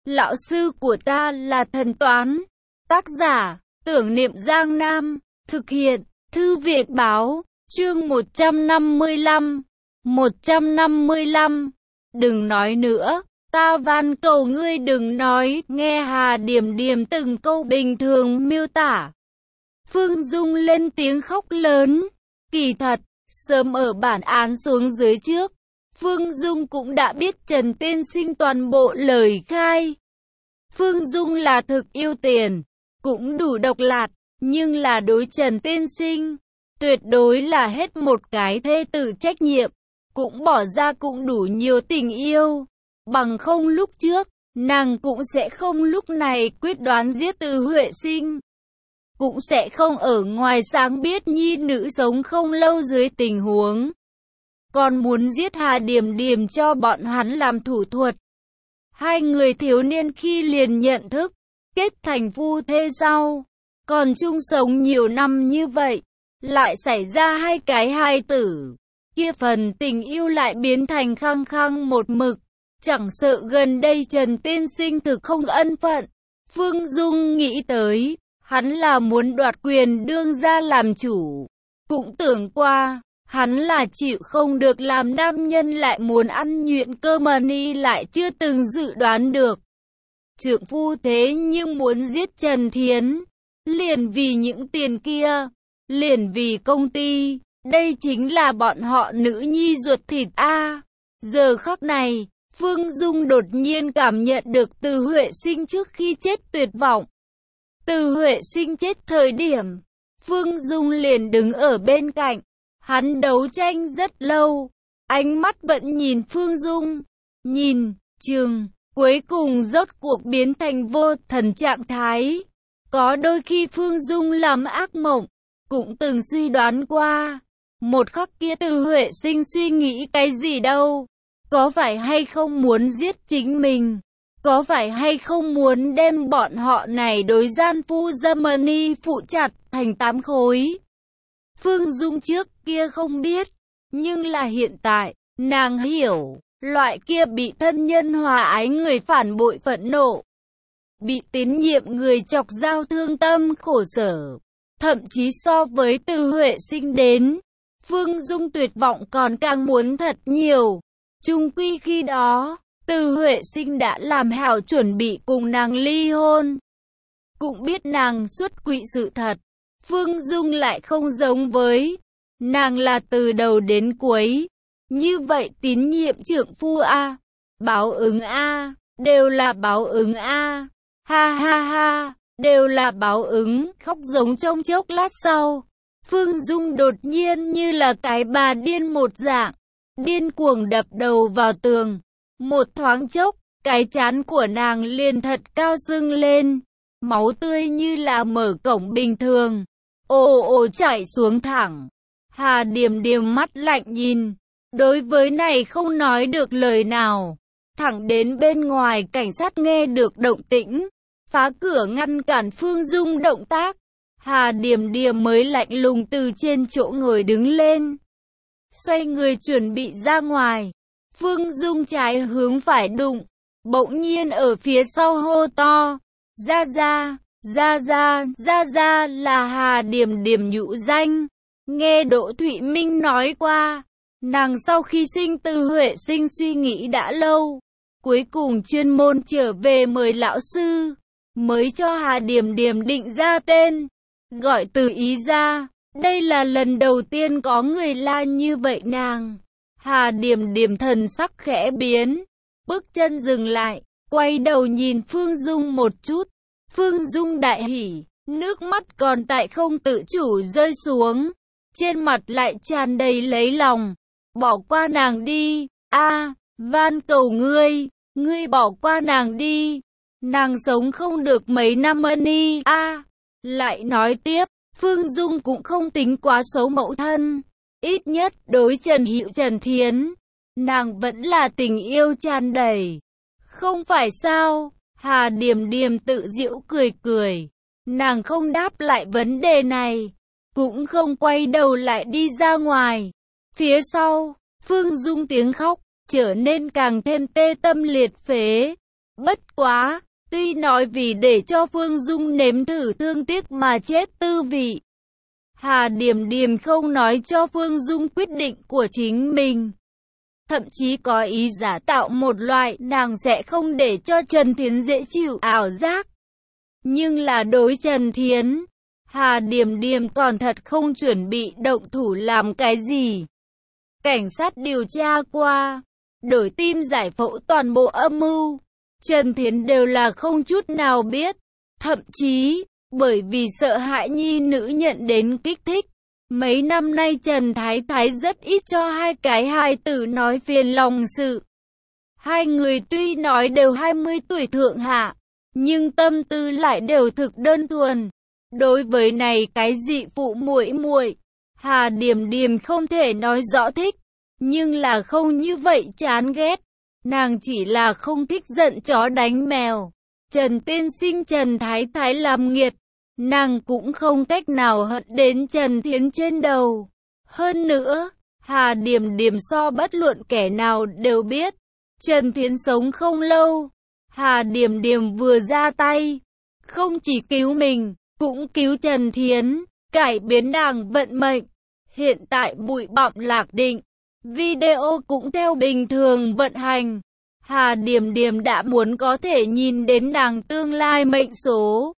Lão sư của ta là thần toán. Tác giả, Tưởng Niệm Giang Nam. Thực hiện, Thư viện báo. Chương 155. 155. Đừng nói nữa. Ta van cầu ngươi đừng nói. Nghe Hà Điểm Điểm từng câu bình thường miêu tả. Phương Dung lên tiếng khóc lớn. Kỳ thật, sớm ở bản án xuống dưới trước, Phương Dung cũng đã biết Trần Tiên Sinh toàn bộ lời khai. Phương Dung là thực yêu tiền, cũng đủ độc lạt, nhưng là đối Trần Tiên Sinh, tuyệt đối là hết một cái thê tử trách nhiệm, cũng bỏ ra cũng đủ nhiều tình yêu. Bằng không lúc trước, nàng cũng sẽ không lúc này quyết đoán giết Từ Huệ Sinh. Cũng sẽ không ở ngoài sáng biết nhi nữ sống không lâu dưới tình huống. Còn muốn giết Hà Điểm Điểm cho bọn hắn làm thủ thuật. Hai người thiếu niên khi liền nhận thức, kết thành phu thê sau. Còn chung sống nhiều năm như vậy, lại xảy ra hai cái hài tử. Kia phần tình yêu lại biến thành khăng khăng một mực. Chẳng sợ gần đây Trần Tiên Sinh thực không ân phận. Phương Dung nghĩ tới, hắn là muốn đoạt quyền đương gia làm chủ. Cũng tưởng qua, hắn là chịu không được làm nam nhân lại muốn ăn nhuyễn cơm ni lại chưa từng dự đoán được. Trượng phu thế nhưng muốn giết Trần Thiến, liền vì những tiền kia, liền vì công ty, đây chính là bọn họ nữ nhi ruột thịt a. Giờ khắc này, Phương Dung đột nhiên cảm nhận được Từ Huệ Sinh trước khi chết tuyệt vọng. Từ Huệ Sinh chết thời điểm, Phương Dung liền đứng ở bên cạnh. Hắn đấu tranh rất lâu, ánh mắt vẫn nhìn Phương Dung, nhìn, chừng, cuối cùng rốt cuộc biến thành vô thần trạng thái. Có đôi khi Phương Dung làm ác mộng, cũng từng suy đoán qua, một khắc kia Từ Huệ Sinh suy nghĩ cái gì đâu, có phải hay không muốn giết chính mình, có phải hay không muốn đem bọn họ này đối gian phu Germany phụ chặt thành 8 khối. Phương Dung trước kia không biết, nhưng là hiện tại, nàng hiểu, loại kia bị thân nhân hòa ái người phản bội phẫn nộ, bị tín nhiệm người chọc giao thương tâm khổ sở, thậm chí so với Từ Huệ Sinh đến, Phương Dung tuyệt vọng còn càng muốn thật nhiều. Chung quy khi đó, Từ Huệ Sinh đã làm hảo chuẩn bị cùng nàng ly hôn. Cũng biết nàng xuất quỵ sự thật. Phương Dung lại không giống với nàng là từ đầu đến cuối. Như vậy tín nhiệm trượng phu a, báo ứng a, đều là báo ứng a. Ha ha ha, đều là báo ứng. Khóc giống trong chốc lát sau, Phương Dung đột nhiên như là cái bà điên một dạng, điên cuồng đập đầu vào tường. Một thoáng chốc, cái trán của nàng liền thật cao sưng lên, máu tươi như là mở cổng bình thường, ồ ồ chảy xuống thẳng. Hà Điểm Điểm mắt lạnh nhìn, đối với này không nói được lời nào. Thẳng đến bên ngoài cảnh sát nghe được động tĩnh, phá cửa ngăn cản Phương Dung động tác. Hà Điểm Điểm mới lạnh lùng từ trên chỗ ngồi đứng lên, xoay người chuẩn bị ra ngoài. Phương Dung trái hướng phải đụng, bỗng nhiên ở phía sau hô to, ra ra, ra ra, ra ra là Hà Điểm Điểm nhũ danh. Nghe Đỗ Thụy Minh nói qua, nàng sau khi sinh Từ Huệ Sinh suy nghĩ đã lâu, cuối cùng chuyên môn trở về mời lão sư, mới cho Hà Điểm Điểm định ra tên, gọi Từ Ý ra. Đây là lần đầu tiên có người la như vậy nàng. Hà Điểm Điểm thần sắc khẽ biến, bước chân dừng lại, quay đầu nhìn Phương Dung một chút. Phương Dung đại hỉ, nước mắt còn tại không tự chủ rơi xuống, trên mặt lại tràn đầy lấy lòng. Bỏ qua nàng đi, a, van cầu ngươi, ngươi bỏ qua nàng đi. Nàng sống không được mấy năm ni a. Lại nói tiếp, Phương Dung cũng không tính quá xấu mẫu thân. Ít nhất đối Trần Hữu Trần Thiến, nàng vẫn là tình yêu tràn đầy. Không phải sao? Hà Điểm Điểm tự giễu cười cười. Nàng không đáp lại vấn đề này, cũng không quay đầu lại đi ra ngoài. Phía sau, Phương Dung tiếng khóc trở nên càng thêm tê tâm liệt phế. Bất quá, tuy nói vì để cho Phương Dung nếm thử thương tiếc mà chết tư vị, Hà Điểm Điểm không nói cho Phương Dung quyết định của chính mình. Thậm chí có ý giả tạo một loại nàng sẽ không để cho Trần Thiến dễ chịu ảo giác. Nhưng là đối Trần Thiến, Hà Điểm Điểm còn thật không chuẩn bị động thủ làm cái gì. Cảnh sát điều tra qua, đổi tim giải phẫu toàn bộ âm mưu, Trần Thiến đều là không chút nào biết. Thậm chí, bởi vì sợ hãi nhi nữ nhận đến kích thích, mấy năm nay Trần Thái Thái rất ít cho hai cái hài tử nói phiền lòng sự. Hai người tuy nói đều 20 tuổi thượng hạ, nhưng tâm tư lại đều thực đơn thuần. Đối với này cái dị phụ muội muội, Hà Điểm Điểm không thể nói rõ thích, nhưng là không như vậy chán ghét. Nàng chỉ là không thích giận chó đánh mèo. Trần tiên sinh Trần Thái Thái làm nghiệt, nàng cũng không cách nào hận đến Trần Thiến trên đầu. Hơn nữa, Hà Điểm Điểm so bất luận kẻ nào đều biết, Trần Thiến sống không lâu. Hà Điểm Điểm vừa ra tay, không chỉ cứu mình, cũng cứu Trần Thiến, cải biến nàng vận mệnh. Hiện tại bụi bặm lạc định, video cũng theo bình thường vận hành. Hà Điểm Điểm đã muốn có thể nhìn đến nàng tương lai mệnh số.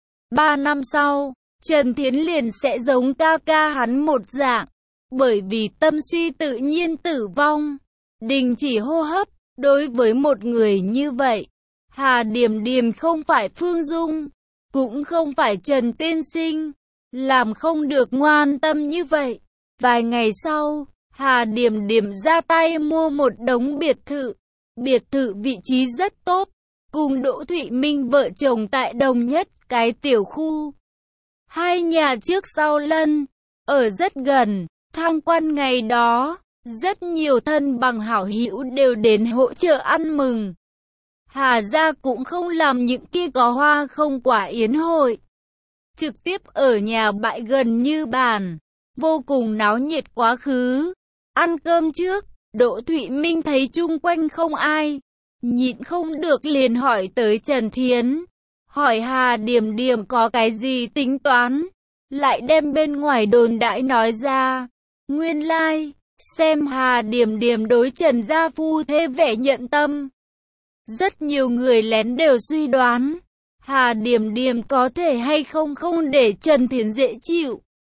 3 năm sau, Trần Thiến liền sẽ giống ca ca hắn một dạng, bởi vì tâm suy tự nhiên tử vong, đình chỉ hô hấp. Đối với một người như vậy, Hà Điểm Điểm không phải Phương Dung, cũng không phải Trần tiên sinh, làm không được ngoan tâm như vậy. Vài ngày sau, Hà Điểm Điểm ra tay mua một đống biệt thự. Biệt thự vị trí rất tốt, cùng Đỗ Thụy Minh vợ chồng tại đồng nhất cái tiểu khu. Hai nhà trước sau lân, ở rất gần. Thăng quan ngày đó, rất nhiều thân bằng hảo hữu đều đến hỗ trợ ăn mừng. Hà gia cũng không làm những kia có hoa không quả yến hội, trực tiếp ở nhà bãi gần như bàn, vô cùng náo nhiệt quá khứ. Ăn cơm trước, Đỗ Thụy Minh thấy chung quanh không ai, nhịn không được liền hỏi tới Trần Thiến, hỏi Hà Điểm Điểm có cái gì tính toán, lại đem bên ngoài đồn đãi nói ra. Nguyên lai, xem Hà Điểm Điểm đối Trần gia phu thê vẻ nhận tâm. Rất nhiều người lén đều suy đoán, Hà Điểm Điểm có thể hay không để Trần Thiến dễ chịu.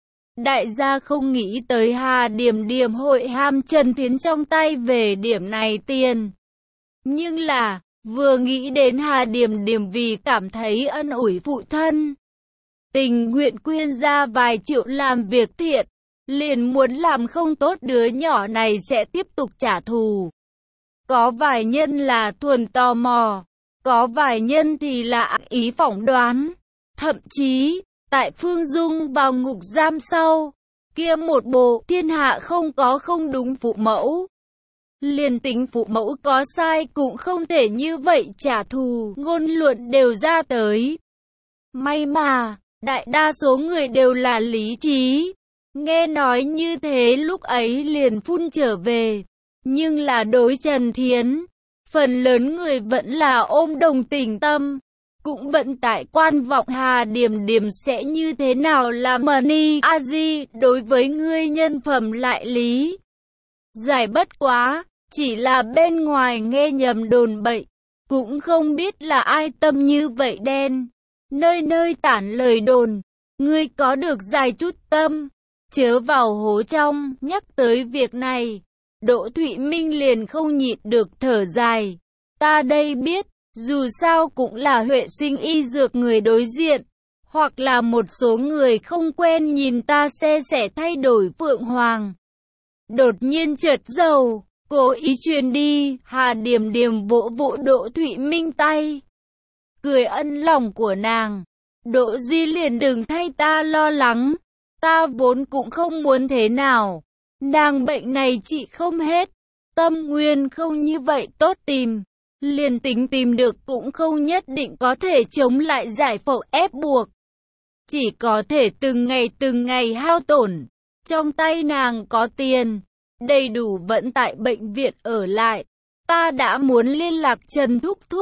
Đại gia không nghĩ tới Hà Điểm Điểm hội ham Trần Thiến trong tay về điểm này tiền. Nhưng là, vừa nghĩ đến Hà Điểm Điểm vì cảm thấy ân ủi phụ thân, tình nguyện quyên ra vài triệu làm việc thiện, liền muốn làm không tốt đứa nhỏ này sẽ tiếp tục trả thù. Có vài nhân là thuần tò mò, có vài nhân thì là ác ý phỏng đoán. Thậm chí, tại Phương Dung vào ngục giam sau, kia một bộ thiên hạ không có không đúng phụ mẫu. Liền tính phụ mẫu có sai cũng không thể như vậy trả thù, ngôn luận đều ra tới. May mà, đại đa số người đều là lý trí. Nghe nói như thế lúc ấy liền phun trở về. Nhưng là đối Trần Thiến, phần lớn người vẫn là ôm đồng tình tâm. Cũng vận tại quan vọng Hà Điểm Điểm sẽ như thế nào là Mani A Di đối với ngươi nhân phẩm lại lý. Giải bất quá, chỉ là bên ngoài nghe nhầm đồn bậy, cũng không biết là ai tâm như vậy đen. Nơi nơi tản lời đồn, ngươi có được dài chút tâm, chớ vào hố trong. Nhắc tới việc này, Đỗ Thụy Minh liền không nhịn được thở dài. Ta đây biết, dù sao cũng là Huệ Sinh y dược người đối diện, hoặc là một số người không quen nhìn ta sẽ thay đổi Phượng Hoàng. Đột nhiên chợt dầu, cố ý truyền đi. Hà Điểm Điểm vỗ vỗ Đỗ Thụy Minh tay, cười ân lòng của nàng. Đỗ Di liền đừng thay ta lo lắng, ta vốn cũng không muốn thế nào. Nàng bệnh này trị không hết, tâm nguyên không như vậy tốt tìm. Liền tính tìm được cũng không nhất định có thể chống lại giải phẫu ép buộc. Chỉ có thể từng ngày hao tổn. Trong tay nàng có tiền, đầy đủ vẫn tại bệnh viện ở lại. Ta đã muốn liên lạc Trần Thúc Thúc,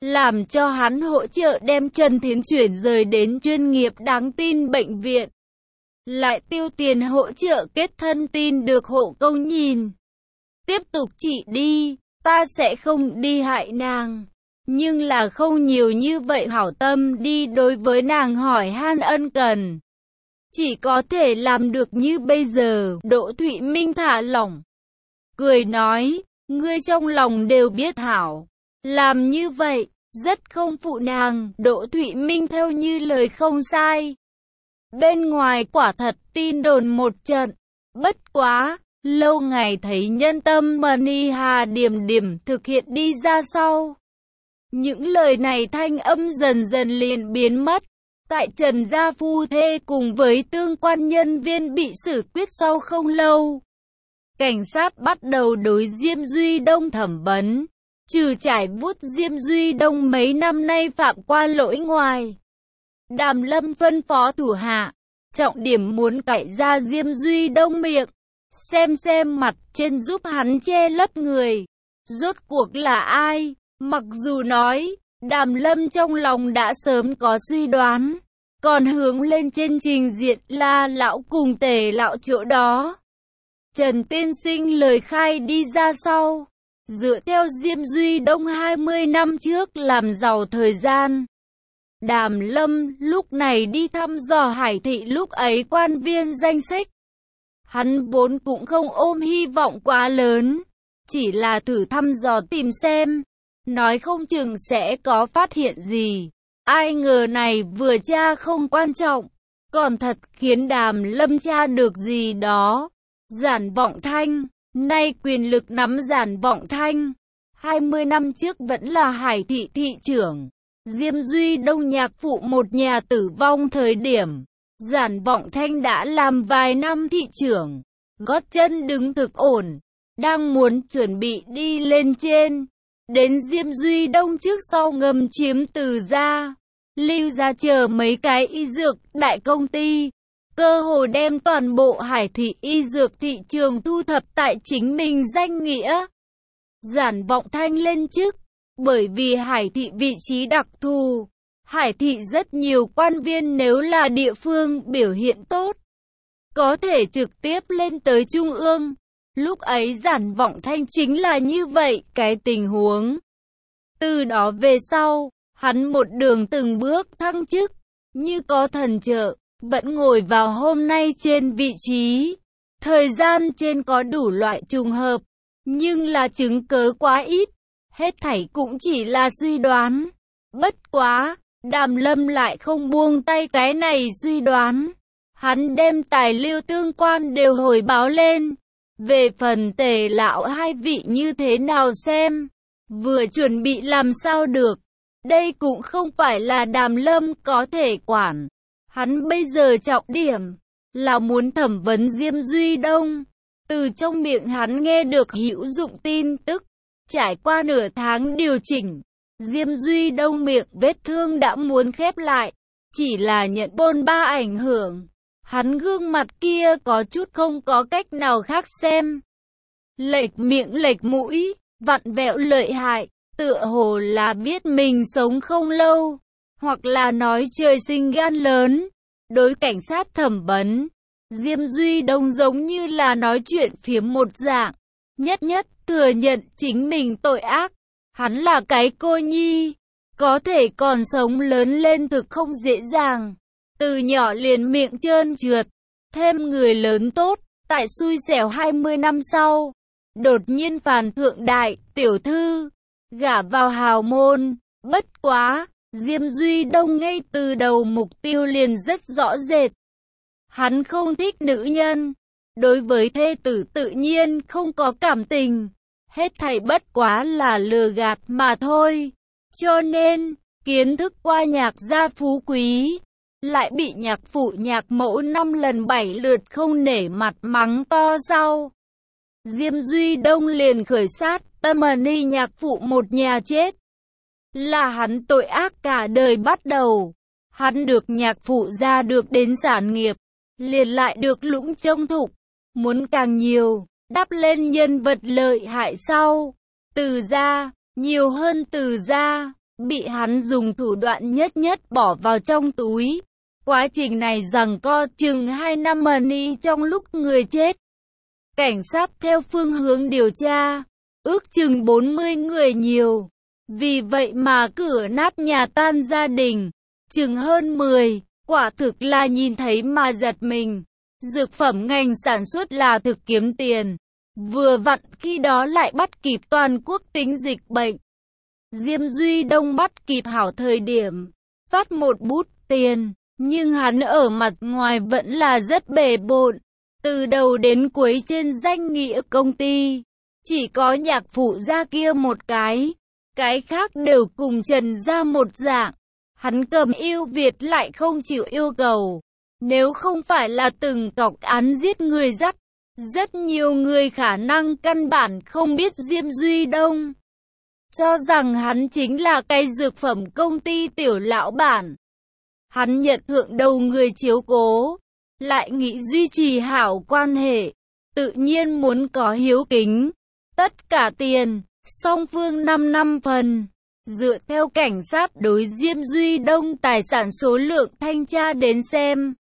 làm cho hắn hỗ trợ đem Trần Thiến chuyển rời đến chuyên nghiệp đáng tin bệnh viện. Lại tiêu tiền hỗ trợ kết thân tin được hộ công nhìn. Tiếp tục chị đi, ta sẽ không đi hại nàng. Nhưng là không nhiều như vậy hảo tâm đi đối với nàng hỏi han ân cần. Chỉ có thể làm được như bây giờ. Đỗ Thụy Minh thả lỏng, cười nói, ngươi trong lòng đều biết hảo. Làm như vậy, rất không phụ nàng. Đỗ Thụy Minh theo như lời không sai. Bên ngoài quả thật tin đồn một trận. Bất quá, lâu ngày thấy nhân tâm mà Ni Hà Điềm Điềm thực hiện đi ra sau. Những lời này thanh âm dần dần liền biến mất. Tại Trần gia phu thê cùng với tương quan nhân viên bị xử quyết sau không lâu. Cảnh sát bắt đầu đối Diêm Duy Đông thẩm vấn. Trừ trải vuốt Diêm Duy Đông mấy năm nay phạm qua lỗi ngoài. Đàm Lâm phân phó thủ hạ, trọng điểm muốn cạy ra Diêm Duy Đông miệng. Xem mặt trên giúp hắn che lấp người. Rốt cuộc là ai? Mặc dù nói, Đàm Lâm trong lòng đã sớm có suy đoán. Còn hướng lên trên trình diện La lão cùng Tề lão chỗ đó. Trần tiên sinh lời khai đi ra sau. Dựa theo Diêm Duy Đông 20 năm trước làm giàu thời gian. Đàm Lâm lúc này đi thăm dò Hải thị lúc ấy quan viên danh sách. Hắn vốn cũng không ôm hy vọng quá lớn. Chỉ là thử thăm dò tìm xem. Nói không chừng sẽ có phát hiện gì. Ai ngờ này vừa tra không quan trọng. Còn thật khiến Đàm Lâm tra được gì đó. Giản Vọng Thanh. Nay quyền lực nắm Giản Vọng Thanh. 20 năm trước vẫn là Hải thị thị trưởng. Diêm Duy Đông nhạc phụ một nhà tử vong thời điểm. Giản Vọng Thanh đã làm vài năm thị trưởng. Gót chân đứng thực ổn. Đang muốn chuẩn bị đi lên trên. Đến Diêm Duy Đông trước sau ngầm chiếm Từ gia. Lưu gia chờ mấy cái y dược đại công ty. Cơ hồ đem toàn bộ Hải thị y dược thị trường thu thập tại chính mình danh nghĩa. Giản Vọng Thanh lên chức. Bởi vì Hải thị vị trí đặc thù. Hải thị rất nhiều quan viên nếu là địa phương biểu hiện tốt. Có thể trực tiếp lên tới trung ương. Lúc ấy Giản Vọng Thanh chính là như vậy cái tình huống. Từ đó về sau, hắn một đường từng bước thăng chức. Như có thần trợ, vẫn ngồi vào hôm nay trên vị trí. Thời gian trên có đủ loại trùng hợp. Nhưng là chứng cớ quá ít. Hết thảy cũng chỉ là suy đoán. Bất quá, Đàm Lâm lại không buông tay cái này suy đoán. Hắn đem tài liệu tương quan đều hồi báo lên. Về phần Tề lão hai vị như thế nào xem. Vừa chuẩn bị làm sao được. Đây cũng không phải là Đàm Lâm có thể quản. Hắn bây giờ trọng điểm là muốn thẩm vấn Diêm Duy Đông. Từ trong miệng hắn nghe được hữu dụng tin tức. Trải qua nửa tháng điều chỉnh, Diêm Duy Đông miệng vết thương đã muốn khép lại. Chỉ là nhận bôn ba ảnh hưởng. Hắn gương mặt kia có chút không có cách nào khác xem. Lệch miệng lệch mũi, vặn vẹo lợi hại, tựa hồ là biết mình sống không lâu. Hoặc là nói trời sinh gan lớn. Đối cảnh sát thẩm vấn, Diêm Duy Đông giống như là nói chuyện phiếm một dạng. Nhất nhất thừa nhận chính mình tội ác. Hắn là cái cô nhi. Có thể còn sống lớn lên thực không dễ dàng. Từ nhỏ liền miệng trơn trượt. Thêm người lớn tốt. Tại xui xẻo 20 năm sau. Đột nhiên phàn thượng đại, tiểu thư. Gả vào hào môn. Bất quá. Diêm Duy Đông ngay từ đầu mục tiêu liền rất rõ rệt. Hắn không thích nữ nhân. Đối với thê tử tự nhiên không có cảm tình. Hết thảy bất quá là lừa gạt mà thôi. Cho nên, kiến thức qua nhạc gia phú quý. Lại bị nhạc phụ nhạc mẫu 5 lần 7 lượt không nể mặt mắng to sau. Diêm Duy Đông liền khởi sát, tâm ni nhạc phụ một nhà chết. Là hắn tội ác cả đời bắt đầu. Hắn được nhạc phụ ra được đến sản nghiệp. Liền lại được lũng trông thục. Muốn càng nhiều, đắp lên nhân vật lợi hại sau. Từ gia, nhiều hơn từ gia. bị hắn dùng thủ đoạn nhất nhất bỏ vào trong túi. Quá trình này giằng co chừng 2 năm money trong lúc người chết. Cảnh sát theo phương hướng điều tra, ước chừng 40 người nhiều. Vì vậy mà cửa nát nhà tan gia đình, chừng hơn 10, quả thực là nhìn thấy mà giật mình. Dược phẩm ngành sản xuất là thực kiếm tiền. Vừa vặn khi đó lại bắt kịp toàn quốc tính dịch bệnh. Diêm Duy Đông bắt kịp hảo thời điểm, phát một bút tiền, nhưng hắn ở mặt ngoài vẫn là rất bề bộn. Từ đầu đến cuối trên danh nghĩa công ty, chỉ có nhạc phụ gia kia một cái khác đều cùng Trần gia một dạng. Hắn cầm ưu Việt lại không chịu yêu cầu. Nếu không phải là từng cọc án giết người dắt, rất nhiều người khả năng căn bản không biết Diêm Duy Đông, cho rằng hắn chính là cái dược phẩm công ty tiểu lão bản. Hắn nhận thượng đầu người chiếu cố, lại nghĩ duy trì hảo quan hệ, tự nhiên muốn có hiếu kính. Tất cả tiền, song phương 5 năm phần. Dựa theo cảnh sát đối Diêm Duy Đông tài sản số lượng thanh tra đến xem,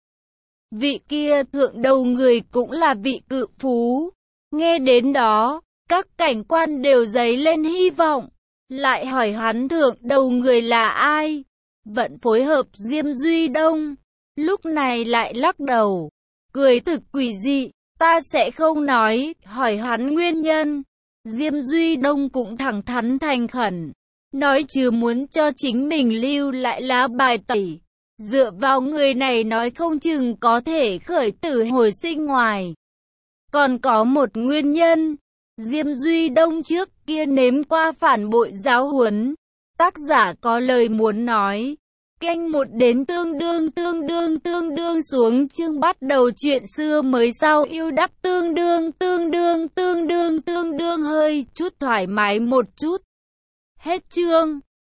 vị kia thượng đầu người cũng là vị cự phú. Nghe đến đó, các cảnh quan đều dấy lên hy vọng. Lại hỏi hắn thượng đầu người là ai, vẫn phối hợp Diêm Duy Đông. Lúc này lại lắc đầu, cười thực quỷ dị, ta sẽ không nói, hỏi hắn nguyên nhân. Diêm Duy Đông cũng thẳng thắn thành khẩn, nói chứ muốn cho chính mình lưu lại lá bài tẩy. Dựa vào người này nói không chừng có thể khởi tử hồi sinh ngoài. Còn có một nguyên nhân, Diêm Duy Đông trước kia nếm qua phản bội giáo huấn. Tác giả có lời muốn nói. Kênh 1 đến tương đương xuống chương bắt đầu chuyện xưa mới sau yêu đắp tương đương hơi chút thoải mái một chút. Hết chương.